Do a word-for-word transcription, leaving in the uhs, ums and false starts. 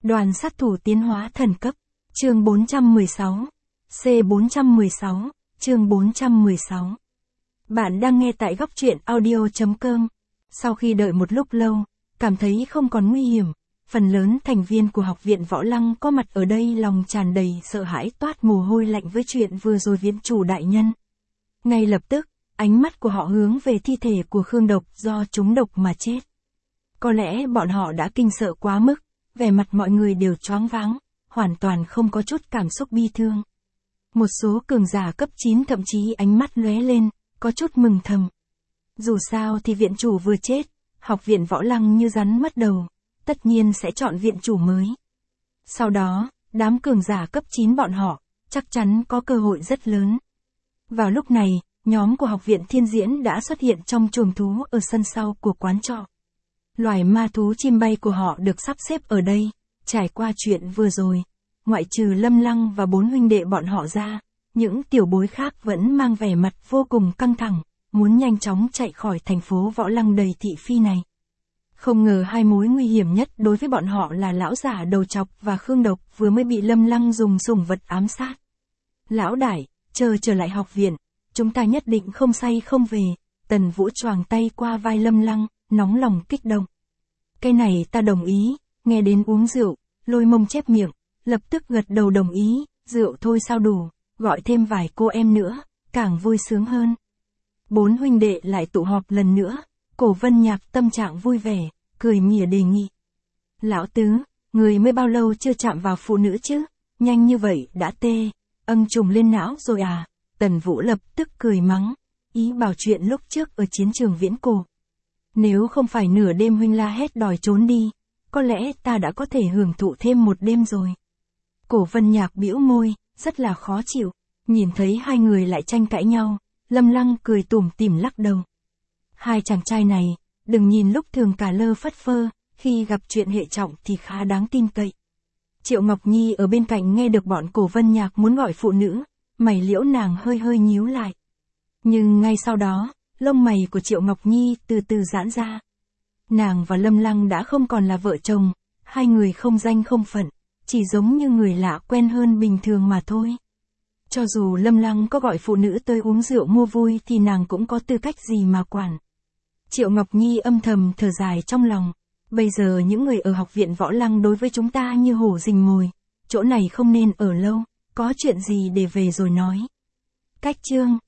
Đoàn sát thủ tiến hóa thần cấp. Chương bốn trăm mười sáu. C bốn trăm mười sáu. Chương bốn trăm mười sáu. Bạn đang nghe tại góc truyện audio chấm com. Sau khi đợi một lúc lâu, cảm thấy không còn nguy hiểm, phần lớn thành viên của học viện Võ Lăng có mặt ở đây lòng tràn đầy sợ hãi toát mồ hôi lạnh với chuyện vừa rồi viện chủ đại nhân. Ngay lập tức, ánh mắt của họ hướng về thi thể của Khương Độc do trúng độc mà chết. Có lẽ bọn họ đã kinh sợ quá mức, vẻ mặt mọi người đều choáng váng, hoàn toàn không có chút cảm xúc bi thương. Một số cường giả cấp chín thậm chí ánh mắt lóe lên, có chút mừng thầm. Dù sao thì viện chủ vừa chết, học viện Võ Lăng như rắn mất đầu, tất nhiên sẽ chọn viện chủ mới. Sau đó, đám cường giả cấp chín bọn họ, chắc chắn có cơ hội rất lớn. Vào lúc này, nhóm của học viện Thiên Diễn đã xuất hiện trong chuồng thú ở sân sau của quán trọ. Loài ma thú chim bay của họ được sắp xếp ở đây, trải qua chuyện vừa rồi, ngoại trừ Lâm Lăng và bốn huynh đệ bọn họ ra, những tiểu bối khác vẫn mang vẻ mặt vô cùng căng thẳng, muốn nhanh chóng chạy khỏi thành phố Võ Lăng đầy thị phi này. Không ngờ hai mối nguy hiểm nhất đối với bọn họ là lão giả đầu chọc và Khương Độc vừa mới bị Lâm Lăng dùng sủng vật ám sát. Lão đại, chờ trở lại học viện, chúng ta nhất định không say không về. Tần Vũ choàng tay qua vai Lâm Lăng, nóng lòng kích động. Cái này ta đồng ý, nghe đến uống rượu, Lôi Mông chép miệng, lập tức gật đầu đồng ý, rượu thôi sao đủ, gọi thêm vài cô em nữa, càng vui sướng hơn. Bốn huynh đệ lại tụ họp lần nữa, Cổ Vân Nhạc tâm trạng vui vẻ, cười mỉa đề nghị. Lão tứ, người mới bao lâu chưa chạm vào phụ nữ chứ, nhanh như vậy đã tê, âng trùng lên não rồi à. Tần Vũ lập tức cười mắng, ý bảo chuyện lúc trước ở chiến trường Viễn Cổ. Nếu không phải nửa đêm huynh la hét đòi trốn đi, có lẽ ta đã có thể hưởng thụ thêm một đêm rồi. Cổ Vân Nhạc bĩu môi, rất là khó chịu, nhìn thấy hai người lại tranh cãi nhau, Lâm Lăng cười tủm tỉm lắc đầu. Hai chàng trai này, đừng nhìn lúc thường cả lơ phất phơ, khi gặp chuyện hệ trọng thì khá đáng tin cậy. Triệu Ngọc Nhi ở bên cạnh nghe được bọn Cổ Vân Nhạc muốn gọi phụ nữ, mày liễu nàng hơi hơi nhíu lại. Nhưng ngay sau đó, lông mày của Triệu Ngọc Nhi từ từ giãn ra. Nàng và Lâm Lăng đã không còn là vợ chồng, hai người không danh không phận, chỉ giống như người lạ quen hơn bình thường mà thôi. Cho dù Lâm Lăng có gọi phụ nữ tới uống rượu mua vui thì nàng cũng có tư cách gì mà quản. Triệu Ngọc Nhi âm thầm thở dài trong lòng. Bây giờ những người ở học viện Võ Lăng đối với chúng ta như hổ rình mồi, chỗ này không nên ở lâu, có chuyện gì để về rồi nói. Cách chương